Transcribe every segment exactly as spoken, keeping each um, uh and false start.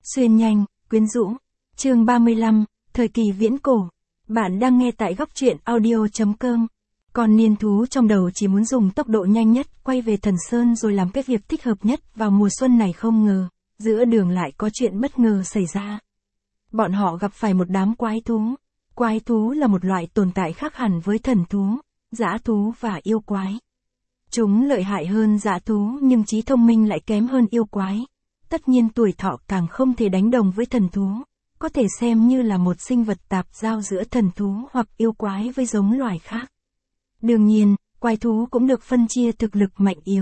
Xuyên nhanh, quyến rũ. Chương ba mươi lăm, thời kỳ viễn cổ. Bạn đang nghe tại góc truyện audio chấm com. Con niên thú trong đầu chỉ muốn dùng tốc độ nhanh nhất quay về Thần Sơn rồi làm cái việc thích hợp nhất vào mùa xuân này, không ngờ, giữa đường lại có chuyện bất ngờ xảy ra. Bọn họ gặp phải một đám quái thú. Quái thú là một loại tồn tại khác hẳn với thần thú, dã thú và yêu quái. Chúng lợi hại hơn dã thú nhưng trí thông minh lại kém hơn yêu quái. Tất nhiên tuổi thọ càng không thể đánh đồng với thần thú, có thể xem như là một sinh vật tạp giao giữa thần thú hoặc yêu quái với giống loài khác. Đương nhiên, quái thú cũng được phân chia thực lực mạnh yếu.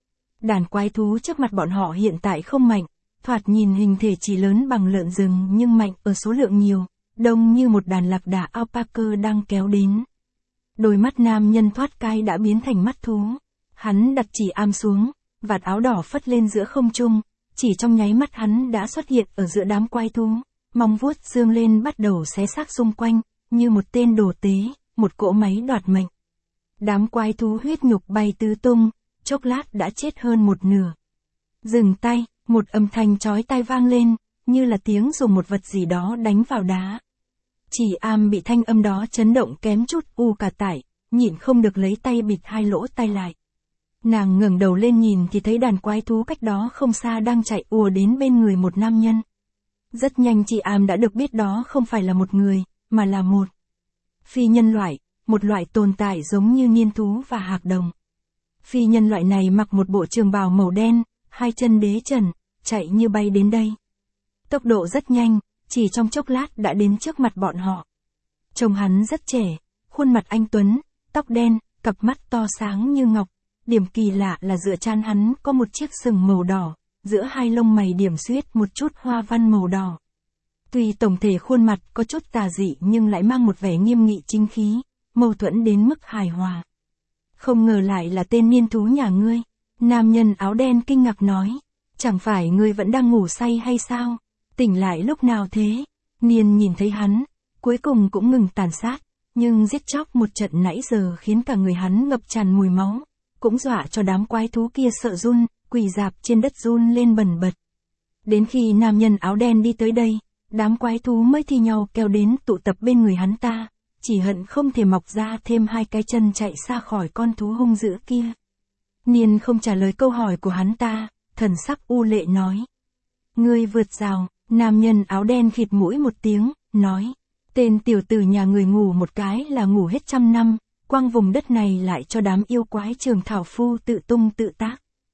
Đàn quái thú trước mặt bọn họ hiện tại không mạnh, thoạt nhìn hình thể chỉ lớn bằng lợn rừng nhưng mạnh ở số lượng nhiều, đông như một đàn lạc đà alpaca đang kéo đến. Đôi mắt nam nhân thoát cai đã biến thành mắt thú. Hắn đặt chỉ am xuống, vạt áo đỏ phất lên giữa không trung, chỉ trong nháy mắt hắn đã xuất hiện ở giữa đám quái thú, móng vuốt dương lên bắt đầu xé xác xung quanh, như một tên đồ tế, một cỗ máy đoạt mệnh. Đám quái thú huyết nhục bay tứ tung, chốc lát đã chết hơn một nửa. Dừng tay, một âm thanh chói tai vang lên, như là tiếng dùng một vật gì đó đánh vào đá. Chỉ am bị thanh âm đó chấn động kém chút u cả tải, nhịn không được lấy tay bịt hai lỗ tai lại. Nàng ngẩng đầu lên nhìn thì thấy đàn quái thú cách đó không xa đang chạy ùa đến bên người một nam nhân. Rất nhanh chị am đã được biết đó không phải là một người, mà là một phi nhân loại, một loại tồn tại giống như niên thú và hạc đồng. Phi nhân loại này mặc một bộ trường bào màu đen, hai chân đế trần, chạy như bay đến đây. Tốc độ rất nhanh, chỉ trong chốc lát đã đến trước mặt bọn họ. Trông hắn rất trẻ, khuôn mặt anh tuấn, tóc đen, cặp mắt to sáng như ngọc. Điểm kỳ lạ là giữa trán hắn có một chiếc sừng màu đỏ, giữa hai lông mày điểm xuyết một chút hoa văn màu đỏ. Tuy tổng thể khuôn mặt có chút tà dị nhưng lại mang một vẻ nghiêm nghị chính khí, mâu thuẫn đến mức hài hòa. Không ngờ lại là tên niên thú nhà ngươi. Nam nhân áo đen kinh ngạc nói, chẳng phải ngươi vẫn đang ngủ say hay sao? Tỉnh lại lúc nào thế? Niên nhìn thấy hắn, cuối cùng cũng ngừng tàn sát, nhưng giết chóc một trận nãy giờ khiến cả người hắn ngập tràn mùi máu. Cũng dọa cho đám quái thú kia sợ run, quỳ rạp trên đất run lên bần bật. Đến khi nam nhân áo đen đi tới đây, đám quái thú mới thi nhau kéo đến tụ tập bên người hắn ta, chỉ hận không thể mọc ra thêm hai cái chân chạy xa khỏi con thú hung dữ kia. Niên không trả lời câu hỏi của hắn ta, thần sắc u lệ nói. Ngươi vượt rào, nam nhân áo đen khịt mũi một tiếng, nói. Tên tiểu tử nhà người ngủ một cái là ngủ hết trăm năm. Quang vùng đất này lại cho đám yêu quái trường thảo phu tự tung tự tác.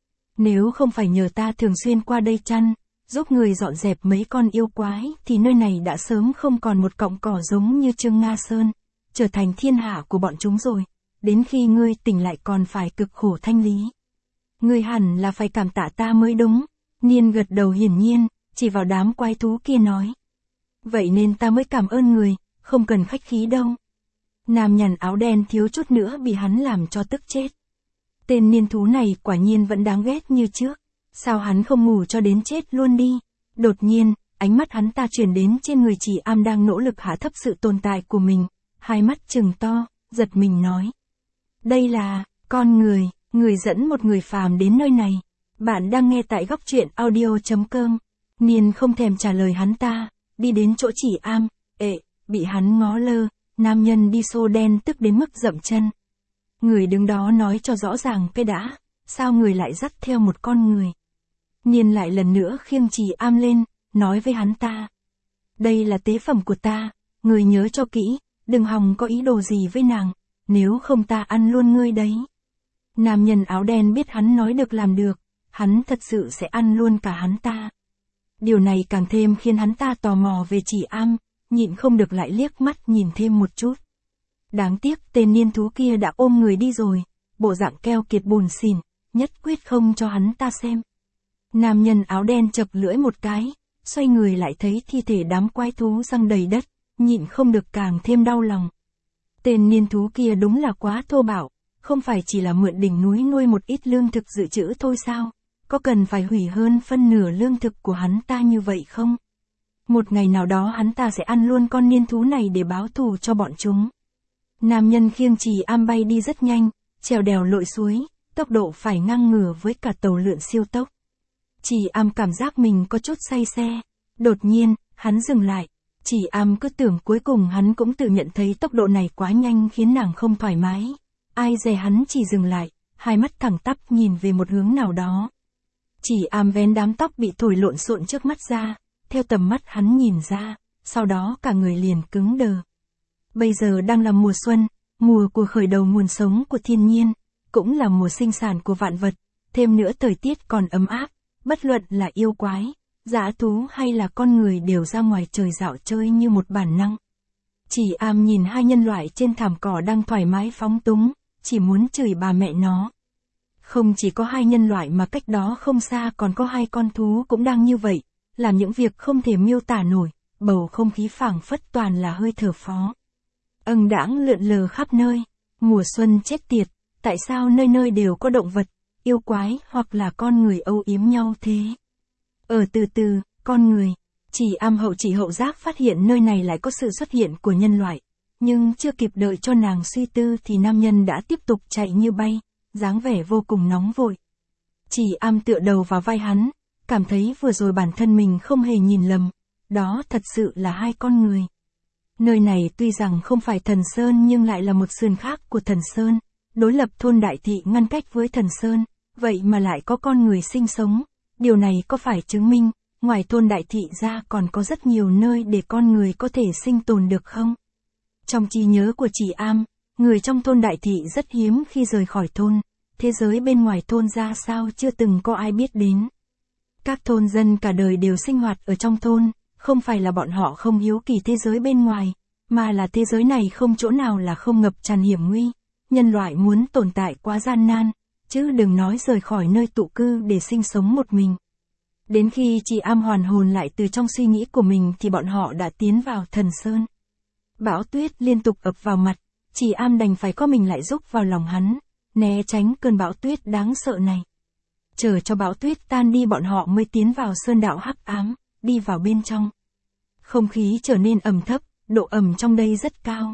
Nếu không phải nhờ ta thường xuyên qua đây chăn, giúp người dọn dẹp mấy con yêu quái, thì nơi này đã sớm không còn một cọng cỏ giống như Trương Nga Sơn, trở thành thiên hạ của bọn chúng rồi, đến khi ngươi tỉnh lại còn phải cực khổ thanh lý. Ngươi hẳn là phải cảm tạ ta mới đúng. Niên gật đầu hiển nhiên, chỉ vào đám quái thú kia nói. Vậy nên ta mới cảm ơn người, không cần khách khí đâu. Nam nhân áo đen thiếu chút nữa bị hắn làm cho tức chết. Tên niên thú này quả nhiên vẫn đáng ghét như trước. Sao hắn không ngủ cho đến chết luôn đi? Đột nhiên, ánh mắt hắn ta chuyển đến trên người chỉ am đang nỗ lực hạ thấp sự tồn tại của mình. Hai mắt trừng to, giật mình nói. Đây là, con người, người dẫn một người phàm đến nơi này. Bạn đang nghe tại góc truyện audio chấm com. Niên không thèm trả lời hắn ta, đi đến chỗ chỉ am, ệ, bị hắn ngó lơ. Nam nhân đi xô đen tức đến mức dậm chân. Người đứng đó nói cho rõ ràng cái đã, sao người lại dắt theo một con người. Niên lại lần nữa khiêng chỉ am lên, nói với hắn ta. Đây là tế phẩm của ta, người nhớ cho kỹ, đừng hòng có ý đồ gì với nàng, nếu không ta ăn luôn ngươi đấy. Nam nhân áo đen biết hắn nói được làm được, hắn thật sự sẽ ăn luôn cả hắn ta. Điều này càng thêm khiến hắn ta tò mò về chỉ am. Nhịn không được lại liếc mắt nhìn thêm một chút. Đáng tiếc tên niên thú kia đã ôm người đi rồi, bộ dạng keo kiệt buồn xỉn, nhất quyết không cho hắn ta xem. Nam nhân áo đen chập lưỡi một cái, xoay người lại thấy thi thể đám quái thú răng đầy đất, nhịn không được càng thêm đau lòng. Tên niên thú kia đúng là quá thô bạo, không phải chỉ là mượn đỉnh núi nuôi một ít lương thực dự trữ thôi sao, có cần phải hủy hơn phân nửa lương thực của hắn ta như vậy không? Một ngày nào đó hắn ta sẽ ăn luôn con niên thú này để báo thù cho bọn chúng. Nam nhân khiêng chỉ am bay đi rất nhanh, trèo đèo lội suối, tốc độ phải ngang ngửa với cả tàu lượn siêu tốc. Chỉ am cảm giác mình có chút say xe, Đột nhiên, hắn dừng lại. Chỉ am cứ tưởng cuối cùng hắn cũng tự nhận thấy tốc độ này quá nhanh khiến nàng không thoải mái. Ai dè hắn chỉ dừng lại, hai mắt thẳng tắp nhìn về một hướng nào đó. Chỉ am vén đám tóc bị thổi lộn xộn trước mắt ra, theo tầm mắt hắn nhìn ra, sau đó cả người liền cứng đờ. Bây giờ đang là mùa xuân, mùa của khởi đầu nguồn sống của thiên nhiên, cũng là mùa sinh sản của vạn vật, thêm nữa thời tiết còn ấm áp, bất luận là yêu quái, dã thú hay là con người đều ra ngoài trời dạo chơi như một bản năng. Chỉ am nhìn hai nhân loại trên thảm cỏ đang thoải mái phóng túng, chỉ muốn chửi bà mẹ nó. Không chỉ có hai nhân loại mà cách đó không xa còn có hai con thú cũng đang như vậy, làm những việc không thể miêu tả nổi, bầu không khí phảng phất toàn là hơi thở phó. Âng đãng lượn lờ khắp nơi, mùa xuân chết tiệt, tại sao nơi nơi đều có động vật, yêu quái hoặc là con người âu yếm nhau thế? Ở từ từ, con người, chỉ am hậu chỉ hậu giác phát hiện nơi này lại có sự xuất hiện của nhân loại, nhưng chưa kịp đợi cho nàng suy tư thì nam nhân đã tiếp tục chạy như bay, dáng vẻ vô cùng nóng vội. Chỉ am tựa đầu vào vai hắn, cảm thấy vừa rồi bản thân mình không hề nhìn lầm, đó thật sự là hai con người. Nơi này tuy rằng không phải Thần Sơn nhưng lại là một sườn khác của Thần Sơn, đối lập thôn Đại Thị ngăn cách với Thần Sơn, vậy mà lại có con người sinh sống, điều này có phải chứng minh, ngoài thôn Đại Thị ra còn có rất nhiều nơi để con người có thể sinh tồn được không? Trong trí nhớ của chị Am, người trong thôn Đại Thị rất hiếm khi rời khỏi thôn, thế giới bên ngoài thôn ra sao chưa từng có ai biết đến. Các thôn dân cả đời đều sinh hoạt ở trong thôn, không phải là bọn họ không hiếu kỳ thế giới bên ngoài, mà là thế giới này không chỗ nào là không ngập tràn hiểm nguy, nhân loại muốn tồn tại quá gian nan, chứ đừng nói rời khỏi nơi tụ cư để sinh sống một mình. Đến khi chị Am hoàn hồn lại từ trong suy nghĩ của mình thì bọn họ đã tiến vào Thần Sơn. Bão tuyết liên tục ập vào mặt, chị Am đành phải có mình lại rúc vào lòng hắn, né tránh cơn bão tuyết đáng sợ này. Chờ cho bão tuyết tan đi bọn họ mới tiến vào sơn đạo hắc ám, đi vào bên trong. Không khí trở nên ẩm thấp, độ ẩm trong đây rất cao.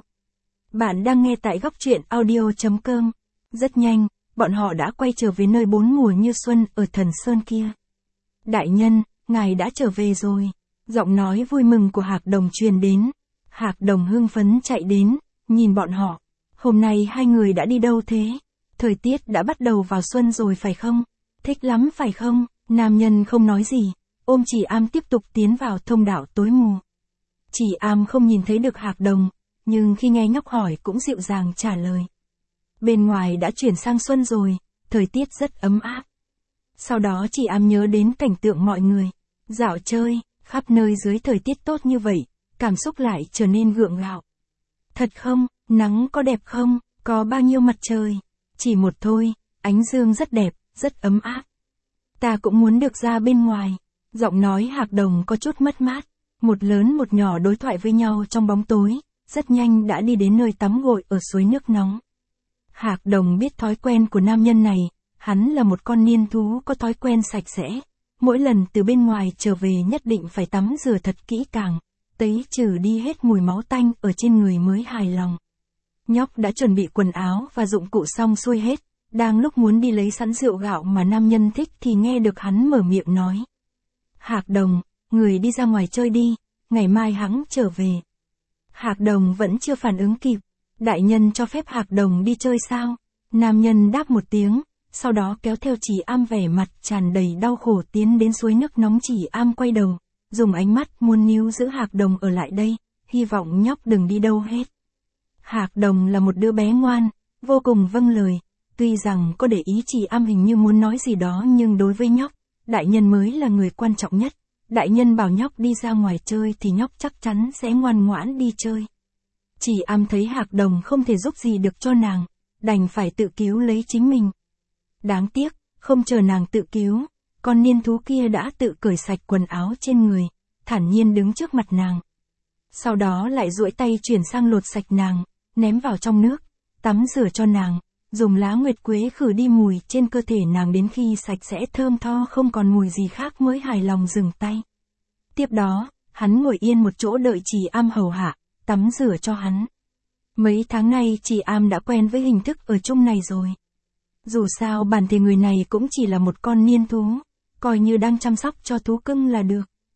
Bạn đang nghe tại góc truyện audio chấm com. Rất nhanh, bọn họ đã quay trở về nơi bốn mùa như xuân ở Thần Sơn kia. Đại nhân, ngài đã trở về rồi. Giọng nói vui mừng của Hạc Đồng truyền đến. Hạc Đồng hưng phấn chạy đến, nhìn bọn họ. Hôm nay hai người đã đi đâu thế? Thời tiết đã bắt đầu vào xuân rồi phải không? Thích lắm phải không? Nam nhân không nói gì, ôm Chỉ Am tiếp tục tiến vào thông đạo tối mù. Chỉ Am không nhìn thấy được Hạc Đồng, nhưng khi nghe nhóc hỏi cũng dịu dàng trả lời. Bên ngoài đã chuyển sang xuân rồi, thời tiết rất ấm áp. Sau đó Chỉ Am nhớ đến cảnh tượng mọi người, dạo chơi, khắp nơi dưới thời tiết tốt như vậy, cảm xúc lại trở nên gượng gạo. Thật không, nắng có đẹp không, có bao nhiêu mặt trời? Chỉ một thôi, ánh dương rất đẹp, rất ấm áp. Ta cũng muốn được ra bên ngoài. Giọng nói Hạc Đồng có chút mất mát. Một lớn một nhỏ đối thoại với nhau trong bóng tối, rất nhanh đã đi đến nơi tắm gội ở suối nước nóng. Hạc Đồng biết thói quen của nam nhân này, hắn là một con niên thú có thói quen sạch sẽ. Mỗi lần từ bên ngoài trở về nhất định phải tắm rửa thật kỹ càng, tấy trừ đi hết mùi máu tanh ở trên người mới hài lòng. Nhóc đã chuẩn bị quần áo và dụng cụ xong xuôi hết, đang lúc muốn đi lấy sẵn rượu gạo mà nam nhân thích thì nghe được hắn mở miệng nói. Hạc Đồng, người đi ra ngoài chơi đi, ngày mai hắn trở về. Hạc Đồng vẫn chưa phản ứng kịp, đại nhân cho phép Hạc Đồng đi chơi sao? Nam nhân đáp một tiếng, sau đó kéo theo Chỉ Am vẻ mặt tràn đầy đau khổ tiến đến suối nước nóng. Chỉ Am quay đầu, dùng ánh mắt muốn níu giữ Hạc Đồng ở lại đây, hy vọng nhóc đừng đi đâu hết. Hạc Đồng là một đứa bé ngoan, vô cùng vâng lời, tuy rằng có để ý Chỉ Am hình như muốn nói gì đó nhưng đối với nhóc, đại nhân mới là người quan trọng nhất. Đại nhân bảo nhóc đi ra ngoài chơi thì nhóc chắc chắn sẽ ngoan ngoãn đi chơi. Chỉ Am thấy Hạc Đồng không thể giúp gì được cho nàng, đành phải tự cứu lấy chính mình. Đáng tiếc, không chờ nàng tự cứu, con niên thú kia đã tự cởi sạch quần áo trên người, thản nhiên đứng trước mặt nàng. Sau đó lại duỗi tay chuyển sang lột sạch nàng, ném vào trong nước, tắm rửa cho nàng, dùng lá nguyệt quế khử đi mùi trên cơ thể nàng đến khi sạch sẽ thơm tho không còn mùi gì khác mới hài lòng dừng tay. Tiếp đó, hắn ngồi yên một chỗ đợi Chỉ Am hầu hạ, tắm rửa cho hắn. Mấy tháng nay Chỉ Am đã quen với hình thức ở chung này rồi. Dù sao bản thể người này cũng chỉ là một con niên thú, coi như đang chăm sóc cho thú cưng là được.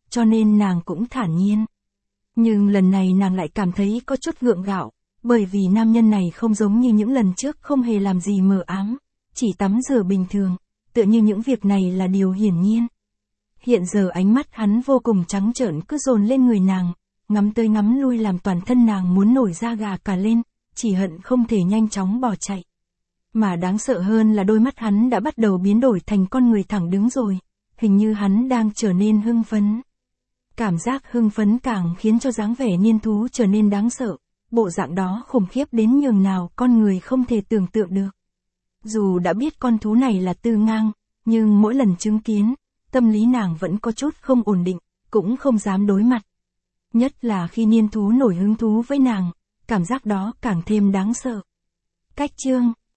cho nên nàng cũng thản nhiên. Nhưng lần này nàng lại cảm thấy có chút gượng gạo, bởi vì nam nhân này không giống như những lần trước không hề làm gì mờ ám, chỉ tắm rửa bình thường, tựa như những việc này là điều hiển nhiên. Hiện giờ ánh mắt hắn vô cùng trắng trợn cứ dồn lên người nàng, ngắm tới ngắm lui làm toàn thân nàng muốn nổi da gà cả lên, chỉ hận không thể nhanh chóng bỏ chạy. Mà đáng sợ hơn là đôi mắt hắn đã bắt đầu biến đổi thành con người thẳng đứng rồi, hình như hắn đang trở nên hưng phấn. Cảm giác hưng phấn càng khiến cho dáng vẻ niên thú trở nên đáng sợ, bộ dạng đó khủng khiếp đến nhường nào con người không thể tưởng tượng được. Dù đã biết con thú này là Tư Ngang, nhưng mỗi lần chứng kiến, tâm lý nàng vẫn có chút không ổn định, cũng không dám đối mặt. Nhất là khi niên thú nổi hứng thú với nàng, cảm giác đó càng thêm đáng sợ. Cách chương